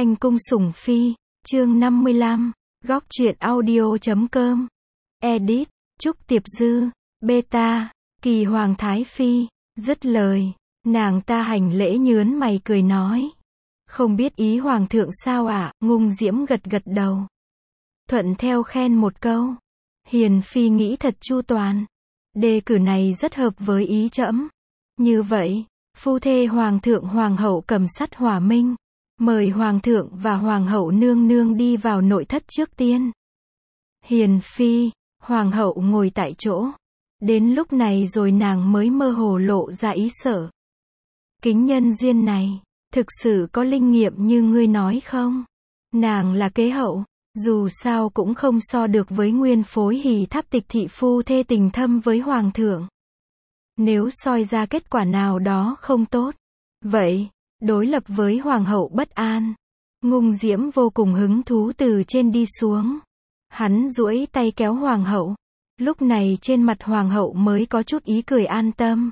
Thanh cung sủng phi, chương 55, góc truyện audio.com, edit, Trúc Tiệp Dư, beta, Kỳ Hoàng Thái Phi, dứt lời, nàng ta hành lễ nhớn mày cười nói. Không biết ý Hoàng thượng sao ạ, Ngung Diễm gật gật đầu. Thuận theo khen một câu. Hiền Phi nghĩ thật chu toàn. Đề cử này rất hợp với ý trẫm. Như vậy, phu thê Hoàng thượng Hoàng hậu cầm sắt hỏa minh. Mời Hoàng thượng và Hoàng hậu nương nương đi vào nội thất trước tiên. Hiền Phi, Hoàng hậu ngồi tại chỗ. Đến lúc này rồi nàng mới mơ hồ lộ ra ý sợ. Kính nhân duyên này, thực sự có linh nghiệm như ngươi nói không? Nàng là kế hậu, dù sao cũng không so được với nguyên phối Hỷ Tháp Tịch thị phu thê tình thâm với Hoàng thượng. Nếu soi ra kết quả nào đó không tốt, vậy, đối lập với Hoàng hậu bất an. Ngung Diễm vô cùng hứng thú từ trên đi xuống. Hắn duỗi tay kéo Hoàng hậu. Lúc này trên mặt Hoàng hậu mới có chút ý cười an tâm.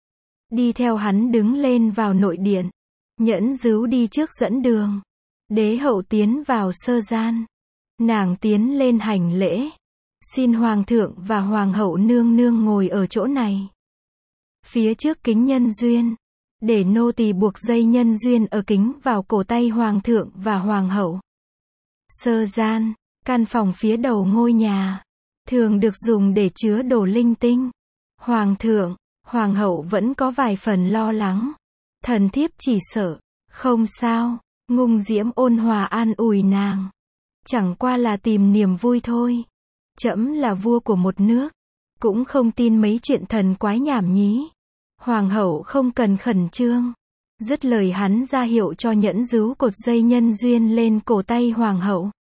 Đi theo hắn đứng lên vào nội điện. Nhẫn Dứu đi trước dẫn đường. Đế hậu tiến vào sơ gian. Nàng tiến lên hành lễ. Xin Hoàng thượng và Hoàng hậu nương nương ngồi ở chỗ này. Phía trước kính nhân duyên. Để nô tỳ buộc dây nhân duyên ở kính vào cổ tay Hoàng thượng và Hoàng hậu. Sơ gian, căn phòng phía đầu ngôi nhà. Thường được dùng để chứa đồ linh tinh. Hoàng thượng, Hoàng hậu vẫn có vài phần lo lắng. Thần thiếp chỉ sợ. Không sao, Ngung Diễm ôn hòa an ủi nàng. Chẳng qua là tìm niềm vui thôi. Trẫm là vua của một nước. Cũng không tin mấy chuyện thần quái nhảm nhí. Hoàng hậu không cần khẩn trương. Dứt lời hắn ra hiệu cho Nhẫn Dứu cột dây nhân duyên lên cổ tay Hoàng hậu.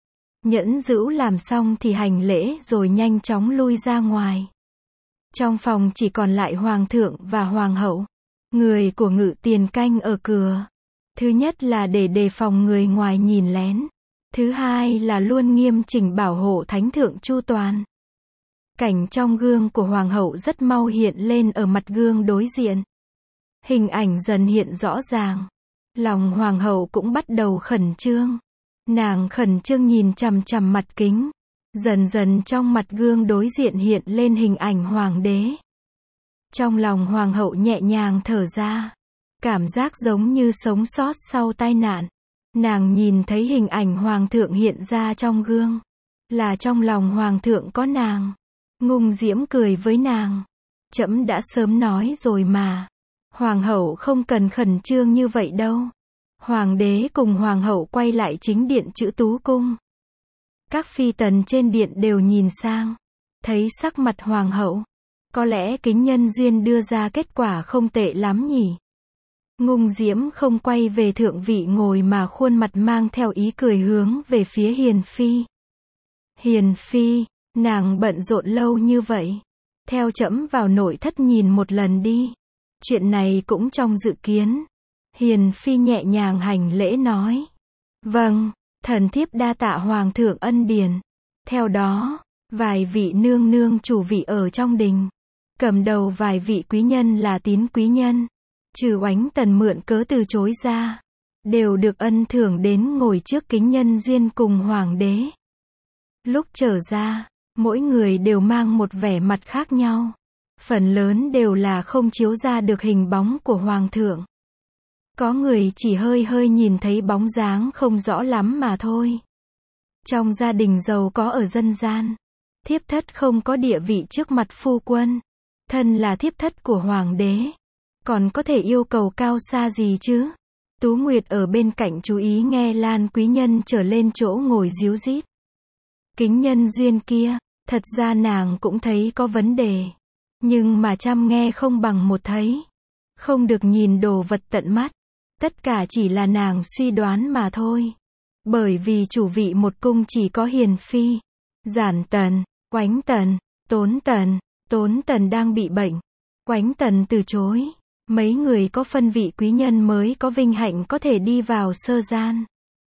Nhẫn Dứu làm xong thì hành lễ rồi nhanh chóng lui ra ngoài. Trong phòng chỉ còn lại Hoàng thượng và Hoàng hậu. Người của Ngự Tiền canh ở cửa. Thứ nhất là để đề phòng người ngoài nhìn lén. Thứ hai là luôn nghiêm chỉnh bảo hộ thánh thượng chu toàn. Cảnh trong gương của Hoàng hậu rất mau hiện lên ở mặt gương đối diện. Hình ảnh dần hiện rõ ràng. Lòng Hoàng hậu cũng bắt đầu khẩn trương. Nàng khẩn trương nhìn chằm chằm mặt kính. Dần dần trong mặt gương đối diện hiện lên hình ảnh Hoàng đế. Trong lòng Hoàng hậu nhẹ nhàng thở ra. Cảm giác giống như sống sót sau tai nạn. Nàng nhìn thấy hình ảnh Hoàng thượng hiện ra trong gương. Là trong lòng Hoàng thượng có nàng. Ngung Diễm cười với nàng. Trẫm đã sớm nói rồi mà. Hoàng hậu không cần khẩn trương như vậy đâu. Hoàng đế cùng Hoàng hậu quay lại chính điện Chữ Tú Cung. Các phi tần trên điện đều nhìn sang. Thấy sắc mặt Hoàng hậu. Có lẽ kính nhân duyên đưa ra kết quả không tệ lắm nhỉ. Ngung Diễm không quay về thượng vị ngồi mà khuôn mặt mang theo ý cười hướng về phía Hiền Phi. Hiền Phi, nàng bận rộn lâu như vậy. Theo trẫm vào nội thất nhìn một lần đi. Chuyện này cũng trong dự kiến. Hiền Phi nhẹ nhàng hành lễ nói. Vâng, thần thiếp đa tạ Hoàng thượng ân điển. Theo đó, vài vị nương nương chủ vị ở trong đình. Cầm đầu vài vị quý nhân là tín quý nhân. Trừ Oánh Tần mượn cớ từ chối ra. Đều được ân thưởng đến ngồi trước kính nhân duyên cùng Hoàng đế. Lúc trở ra, mỗi người đều mang một vẻ mặt khác nhau. Phần lớn đều là không chiếu ra được hình bóng của Hoàng thượng. Có người chỉ hơi hơi nhìn thấy bóng dáng không rõ lắm mà thôi. Trong gia đình giàu có ở dân gian, thiếp thất không có địa vị trước mặt phu quân. Thân là thiếp thất của Hoàng đế. Còn có thể yêu cầu cao xa gì chứ? Tú Nguyệt ở bên cạnh chú ý nghe Lan quý nhân trở lên chỗ ngồi díu dít. Kính nhân duyên kia, thật ra nàng cũng thấy có vấn đề. Nhưng mà trăm nghe không bằng một thấy. Không được nhìn đồ vật tận mắt. Tất cả chỉ là nàng suy đoán mà thôi. Bởi vì chủ vị một cung chỉ có Hiền Phi, Giản Tần, Oánh Tần, Tốn Tần. Tốn Tần đang bị bệnh. Oánh Tần từ chối. Mấy người có phân vị quý nhân mới có vinh hạnh có thể đi vào sơ gian.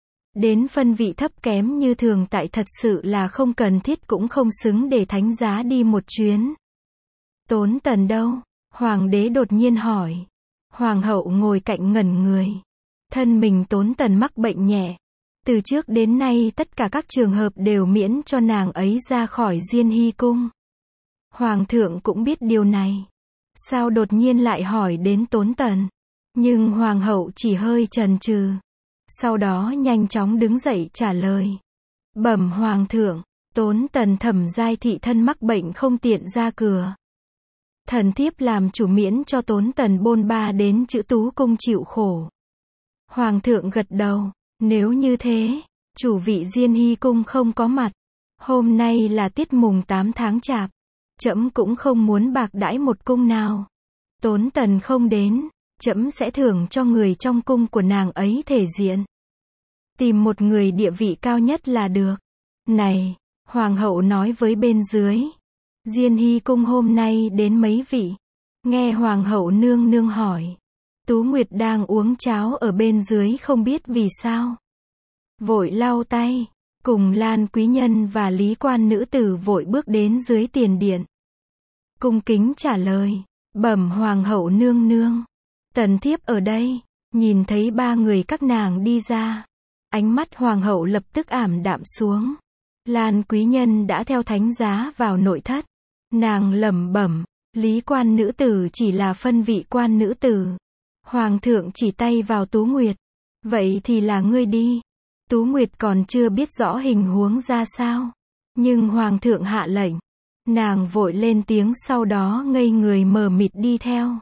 Đến phân vị thấp kém như thường tại thật sự là không cần thiết cũng không xứng để thánh giá đi một chuyến. Tốn Tần đâu? Hoàng đế đột nhiên hỏi. Hoàng hậu ngồi cạnh ngẩn người. Thân mình Tốn Tần mắc bệnh nhẹ. Từ trước đến nay tất cả các trường hợp đều miễn cho nàng ấy ra khỏi Diên Hy cung. Hoàng thượng cũng biết điều này. Sao đột nhiên lại hỏi đến Tốn Tần? Nhưng hoàng hậu chỉ hơi chần chừ. Sau đó nhanh chóng đứng dậy trả lời. Bẩm hoàng thượng, Tốn Tần Thẩm giai thị thân mắc bệnh không tiện ra cửa. Thần thiếp làm chủ miễn cho Tốn Tần bôn ba đến Chữ Tú cung chịu khổ. Hoàng thượng gật đầu. Nếu như thế, chủ vị Diên Hy cung không có mặt. Hôm nay là tiết mùng 8 tháng Chạp. Trẫm cũng không muốn bạc đãi một cung nào. Tốn Tần không đến, trẫm sẽ thưởng cho người trong cung của nàng ấy thể diện. Tìm một người địa vị cao nhất là được. Này, hoàng hậu nói với bên dưới. Diên Hy cung hôm nay đến mấy vị? Nghe hoàng hậu nương nương hỏi. Tú Nguyệt đang uống cháo ở bên dưới không biết vì sao. Vội lau tay, cùng Lan quý nhân và Lý quan nữ tử vội bước đến dưới tiền điện. Cung kính trả lời, bẩm hoàng hậu nương nương. Tần thiếp ở đây, nhìn thấy ba người các nàng đi ra. Ánh mắt hoàng hậu lập tức ảm đạm xuống. Lan quý nhân đã theo thánh giá vào nội thất. Nàng lẩm bẩm, Lý quan nữ tử chỉ là phân vị quan nữ tử. Hoàng thượng chỉ tay vào Tú Nguyệt. Vậy thì là ngươi đi. Tú Nguyệt còn chưa biết rõ hình huống ra sao. Nhưng hoàng thượng hạ lệnh. Nàng vội lên tiếng sau đó ngây người mờ mịt đi theo.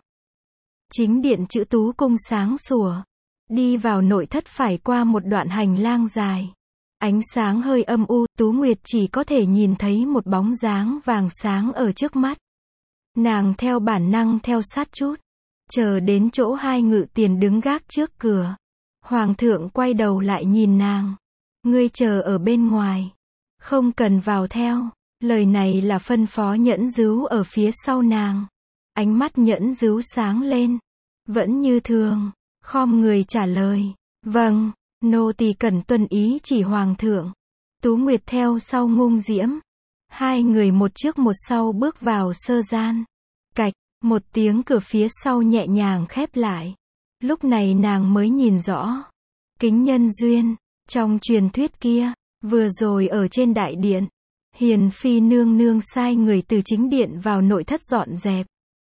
Chính điện Chữ Tú cung sáng sủa. Đi vào nội thất phải qua một đoạn hành lang dài. Ánh sáng hơi âm u, Tú Nguyệt chỉ có thể nhìn thấy một bóng dáng vàng sáng ở trước mắt. Nàng theo bản năng theo sát chút. Chờ đến chỗ hai ngự tiền đứng gác trước cửa. Hoàng thượng quay đầu lại nhìn nàng. Ngươi chờ ở bên ngoài. Không cần vào theo. Lời này là phân phó Nhẫn Dứu ở phía sau nàng. Ánh mắt Nhẫn Dứu sáng lên. Vẫn như thường. Khom người trả lời. Vâng, nô tỳ cần tuân ý chỉ hoàng thượng. Tú Nguyệt theo sau Ngung Diễm. Hai người một trước một sau bước vào sơ gian. Cạch, một tiếng cửa phía sau nhẹ nhàng khép lại. Lúc này nàng mới nhìn rõ. Kính nhân duyên, trong truyền thuyết kia, vừa rồi ở trên đại điện. Hiền phi nương nương sai người từ chính điện vào nội thất dọn dẹp.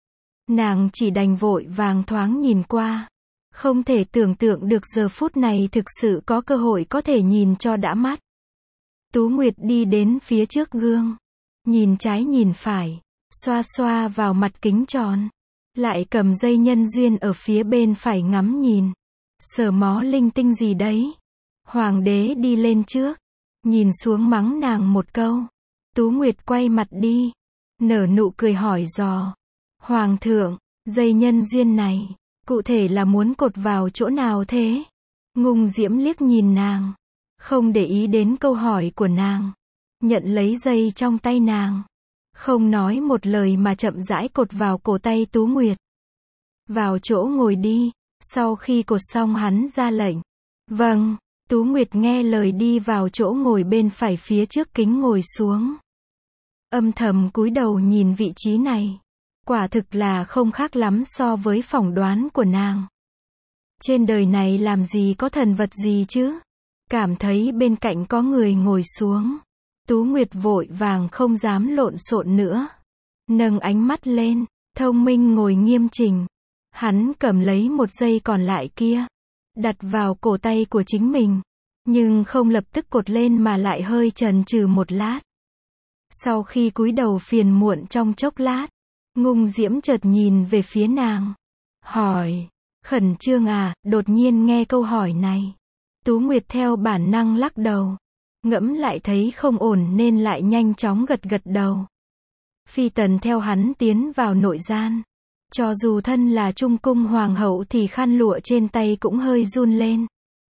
Nàng chỉ đành vội vàng thoáng nhìn qua. Không thể tưởng tượng được giờ phút này thực sự có cơ hội có thể nhìn cho đã mắt. Tú Nguyệt đi đến phía trước gương. Nhìn trái nhìn phải. Xoa xoa vào mặt kính tròn. Lại cầm dây nhân duyên ở phía bên phải ngắm nhìn. Sờ mó linh tinh gì đấy. Hoàng đế đi lên trước. Nhìn xuống mắng nàng một câu. Tú Nguyệt quay mặt đi. Nở nụ cười hỏi dò. Hoàng thượng, dây nhân duyên này, cụ thể là muốn cột vào chỗ nào thế? Ngung Diễm liếc nhìn nàng. Không để ý đến câu hỏi của nàng. Nhận lấy dây trong tay nàng. Không nói một lời mà chậm rãi cột vào cổ tay Tú Nguyệt. Vào chỗ ngồi đi. Sau khi cột xong hắn ra lệnh. Vâng, Tú Nguyệt nghe lời đi vào chỗ ngồi bên phải phía trước kính ngồi xuống. Âm thầm cúi đầu nhìn vị trí này. Quả thực là không khác lắm so với phỏng đoán của nàng. Trên đời này làm gì có thần vật gì chứ? Cảm thấy bên cạnh có người ngồi xuống. Tú Nguyệt vội vàng không dám lộn xộn nữa. Nâng ánh mắt lên, thông minh ngồi nghiêm chỉnh. Hắn cầm lấy một dây còn lại kia. Đặt vào cổ tay của chính mình. Nhưng không lập tức cột lên mà lại hơi chần chừ một lát. Sau khi cúi đầu phiền muộn trong chốc lát. Ngung Diễm chợt nhìn về phía nàng. Hỏi. Khẩn trương à, đột nhiên nghe câu hỏi này. Tú Nguyệt theo bản năng lắc đầu. Ngẫm lại thấy không ổn nên lại nhanh chóng gật gật đầu. Phi tần theo hắn tiến vào nội gian. Cho dù thân là trung cung hoàng hậu thì khăn lụa trên tay cũng hơi run lên.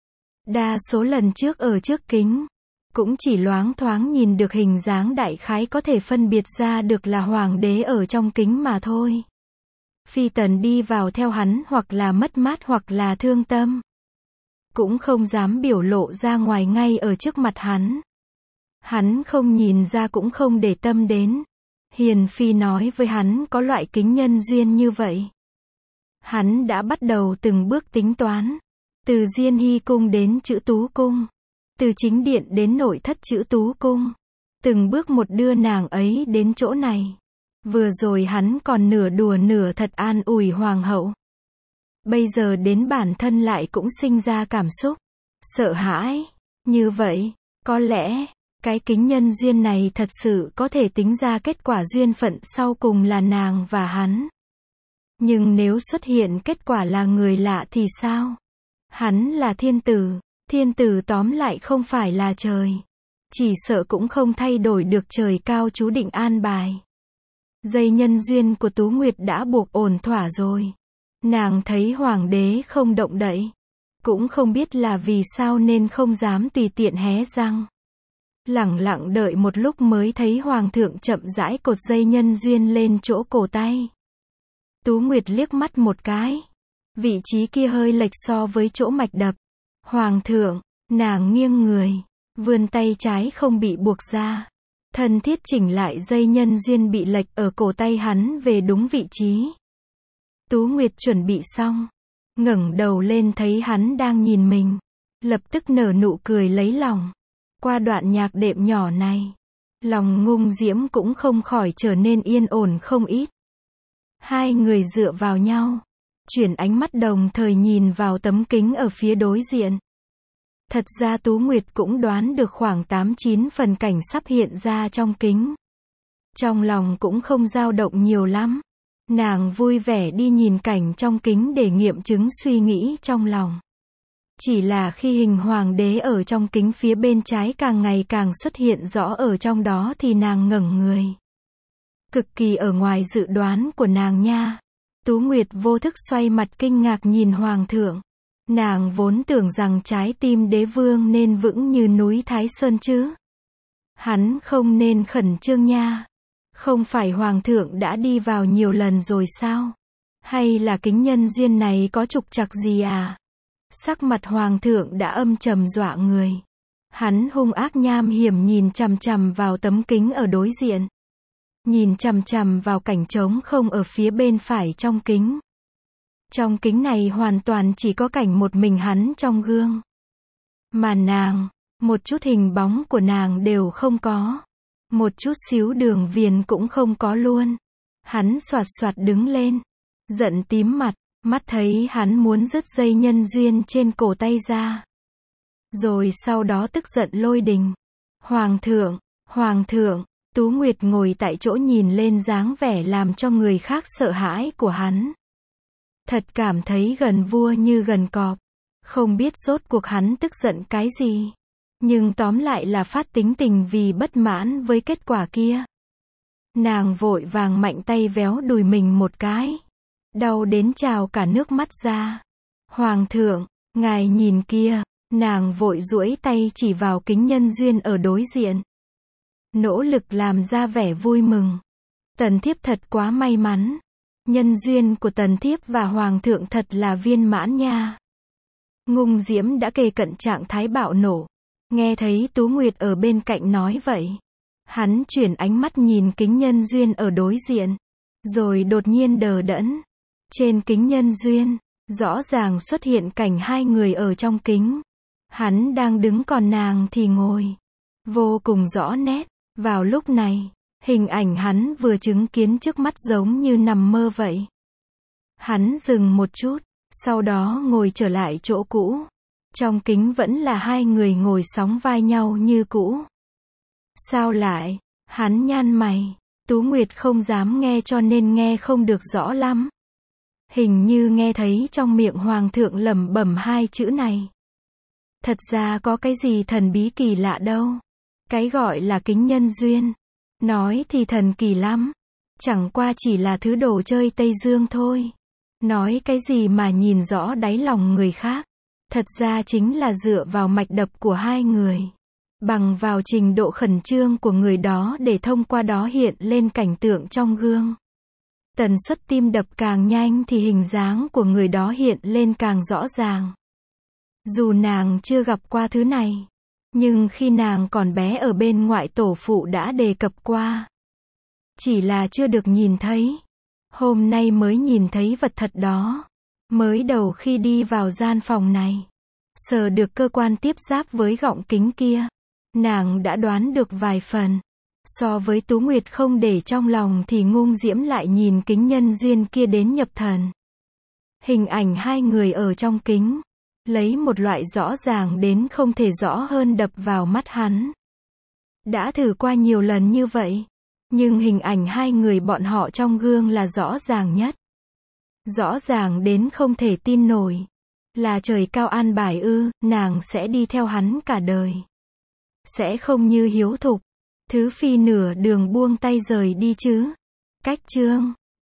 Đa số lần trước ở trước kính. Cũng chỉ loáng thoáng nhìn được hình dáng đại khái có thể phân biệt ra được là hoàng đế ở trong kính mà thôi. Phi tần đi vào theo hắn hoặc là mất mát hoặc là thương tâm. Cũng không dám biểu lộ ra ngoài ngay ở trước mặt hắn. Hắn không nhìn ra cũng không để tâm đến. Hiền phi nói với hắn có loại kính nhân duyên như vậy. Hắn đã bắt đầu từng bước tính toán. Từ Diên Hy cung đến Trữ Tú cung, từ chính điện đến nội thất Trữ Tú cung, từng bước một đưa nàng ấy đến chỗ này. Vừa rồi hắn còn nửa đùa nửa thật an ủi hoàng hậu. Bây giờ đến bản thân lại cũng sinh ra cảm xúc sợ hãi. Như vậy, có lẽ, cái kính nhân duyên này thật sự có thể tính ra kết quả duyên phận sau cùng là nàng và hắn. Nhưng nếu xuất hiện kết quả là người lạ thì sao? Hắn là thiên tử tóm lại không phải là trời. Chỉ sợ cũng không thay đổi được trời cao chú định an bài. Dây nhân duyên của Tú Nguyệt đã buộc ổn thỏa rồi. Nàng thấy hoàng đế không động đậy. Cũng không biết là vì sao nên không dám tùy tiện hé răng. Lẳng lặng đợi một lúc mới thấy hoàng thượng chậm rãi cột dây nhân duyên lên chỗ cổ tay. Tú Nguyệt liếc mắt một cái. Vị trí kia hơi lệch so với chỗ mạch đập. Hoàng thượng, nàng nghiêng người, vươn tay trái không bị buộc ra. Thân thiết chỉnh lại dây nhân duyên bị lệch ở cổ tay hắn về đúng vị trí. Tú Nguyệt chuẩn bị xong, ngẩng đầu lên thấy hắn đang nhìn mình, lập tức nở nụ cười lấy lòng. Qua đoạn nhạc đệm nhỏ này, lòng Ngung Diễm cũng không khỏi trở nên yên ổn không ít. Hai người dựa vào nhau, chuyển ánh mắt đồng thời nhìn vào tấm kính ở phía đối diện. Thật ra Tú Nguyệt cũng đoán được khoảng 8-9 phần cảnh sắp hiện ra trong kính. Trong lòng cũng không dao động nhiều lắm. Nàng vui vẻ đi nhìn cảnh trong kính để nghiệm chứng suy nghĩ trong lòng. Chỉ là khi hình hoàng đế ở trong kính phía bên trái càng ngày càng xuất hiện rõ ở trong đó thì nàng ngẩng người. Cực kỳ ở ngoài dự đoán của nàng nha. Tú Nguyệt vô thức xoay mặt kinh ngạc nhìn hoàng thượng. Nàng vốn tưởng rằng trái tim đế vương nên vững như núi Thái Sơn chứ. Hắn không nên khẩn trương nha. Không phải hoàng thượng đã đi vào nhiều lần rồi sao? Hay là kính nhân duyên này có trục trặc gì à? Sắc mặt hoàng thượng đã âm trầm dọa người. Hắn hung ác nham hiểm nhìn chằm chằm vào tấm kính ở đối diện. Nhìn chằm chằm vào cảnh trống không ở phía bên phải trong kính. Trong kính này hoàn toàn chỉ có cảnh một mình hắn trong gương. Mà nàng, một chút hình bóng của nàng đều không có. Một chút xíu đường viền cũng không có luôn. Hắn xoạt xoạt đứng lên, giận tím mặt, mắt thấy hắn muốn rứt dây nhân duyên trên cổ tay ra. Rồi sau đó tức giận lôi đình. Hoàng thượng, Tú Nguyệt ngồi tại chỗ nhìn lên dáng vẻ làm cho người khác sợ hãi của hắn. Thật cảm thấy gần vua như gần cọp. Không biết rốt cuộc hắn tức giận cái gì. Nhưng tóm lại là phát tính tình vì bất mãn với kết quả kia. Nàng vội vàng mạnh tay véo đùi mình một cái. Đau đến trào cả nước mắt ra. Hoàng thượng, ngài nhìn kia. Nàng vội duỗi tay chỉ vào kính nhân duyên ở đối diện. Nỗ lực làm ra vẻ vui mừng. Tần thiếp thật quá may mắn. Nhân duyên của tần thiếp và hoàng thượng thật là viên mãn nha. Ngung Diễm đã kề cận trạng thái bạo nổ. Nghe thấy Tú Nguyệt ở bên cạnh nói vậy. Hắn chuyển ánh mắt nhìn kính nhân duyên ở đối diện. Rồi đột nhiên đờ đẫn. Trên kính nhân duyên, rõ ràng xuất hiện cảnh hai người ở trong kính. Hắn đang đứng còn nàng thì ngồi. Vô cùng rõ nét. Vào lúc này, hình ảnh hắn vừa chứng kiến trước mắt giống như nằm mơ vậy. Hắn dừng một chút, sau đó ngồi trở lại chỗ cũ. Trong kính vẫn là hai người ngồi sóng vai nhau như cũ. Sao lại? Hắn nhăn mày. Tú Nguyệt không dám nghe cho nên nghe không được rõ lắm. Hình như nghe thấy trong miệng hoàng thượng lẩm bẩm hai chữ này. Thật ra có cái gì thần bí kỳ lạ đâu. Cái gọi là kính nhân duyên. Nói thì thần kỳ lắm. Chẳng qua chỉ là thứ đồ chơi Tây Dương thôi. Nói cái gì mà nhìn rõ đáy lòng người khác. Thật ra chính là dựa vào mạch đập của hai người. Bằng vào trình độ khẩn trương của người đó để thông qua đó hiện lên cảnh tượng trong gương. Tần suất tim đập càng nhanh thì hình dáng của người đó hiện lên càng rõ ràng. Dù nàng chưa gặp qua thứ này. Nhưng khi nàng còn bé ở bên ngoại tổ phụ đã đề cập qua. Chỉ là chưa được nhìn thấy. Hôm nay mới nhìn thấy vật thật đó. Mới đầu khi đi vào gian phòng này. Sờ được cơ quan tiếp giáp với gọng kính kia. Nàng đã đoán được vài phần. So với Tú Nguyệt không để trong lòng thì Ngung Diễm lại nhìn kính nhân duyên kia đến nhập thần. Hình ảnh hai người ở trong kính, lấy một loại rõ ràng đến không thể rõ hơn đập vào mắt hắn. Đã thử qua nhiều lần như vậy, nhưng hình ảnh hai người bọn họ trong gương là rõ ràng nhất. Rõ ràng đến không thể tin nổi. Là trời cao an bài ư, nàng sẽ đi theo hắn cả đời. Sẽ không như Hiếu Thục, Thứ Phi nửa đường buông tay rời đi chứ. Cách chương